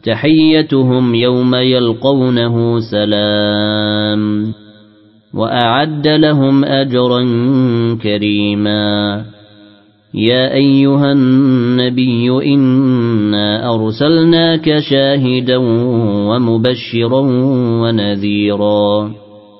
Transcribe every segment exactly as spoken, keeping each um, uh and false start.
تحيتهم يوم يلقونه سلام وأعد لهم أجرا كريما يا أيها النبي إنا أرسلناك شاهدا ومبشرا ونذيرا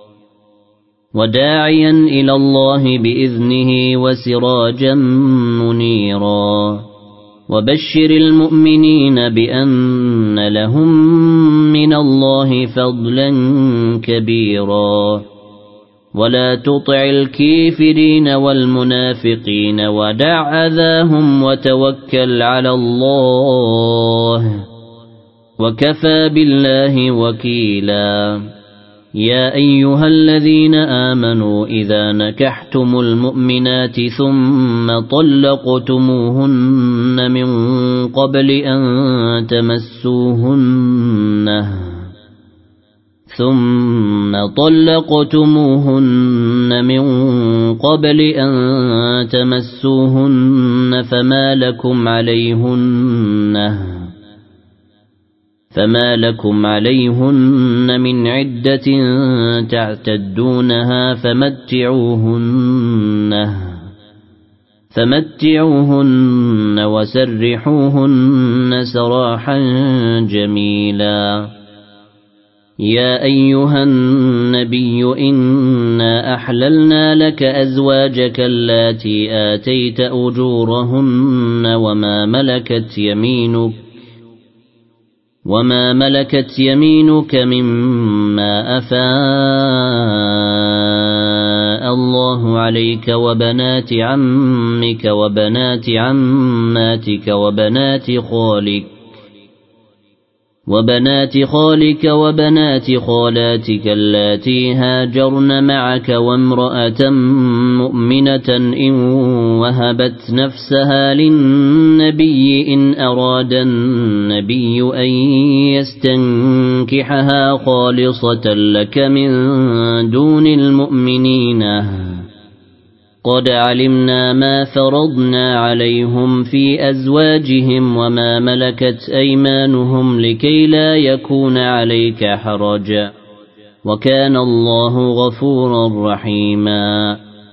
وداعيا إلى الله بإذنه وسراجا منيرا وبشر المؤمنين بأن لهم من الله فضلا كبيرا ولا تطع الكافرين والمنافقين ودع أذاهم وتوكل على الله وكفى بالله وكيلا يا أيها الذين آمنوا إذا نكحتم المؤمنات ثم طلقتموهن من قبل أن تمسوهن ثم طلقتموهن من قبل أن تمسوهن فما لكم عليهن فما لكم عليهن من عدة تعتدونها فمتعوهن فمتعوهن وسرحوهن سراحا جميلا يا أيها النبي إنا أحللنا لك أزواجك اللاتي آتيت أجورهن وما ملكت يمينك وما ملكت يمينك مما أفاء الله عليك وبنات عمك وبنات عماتك وبنات خالك وبنات خالك وبنات خالاتك اللاتي هاجرن معك وامرأة مؤمنة إن وهبت نفسها للنبي إن أراد النبي أن يستنكحها خالصة لك من دون المؤمنين قد علمنا ما فرضنا عليهم في أزواجهم وما ملكت أيمانهم لكي لا يكون عليك حرج وكان الله غفورا رحيما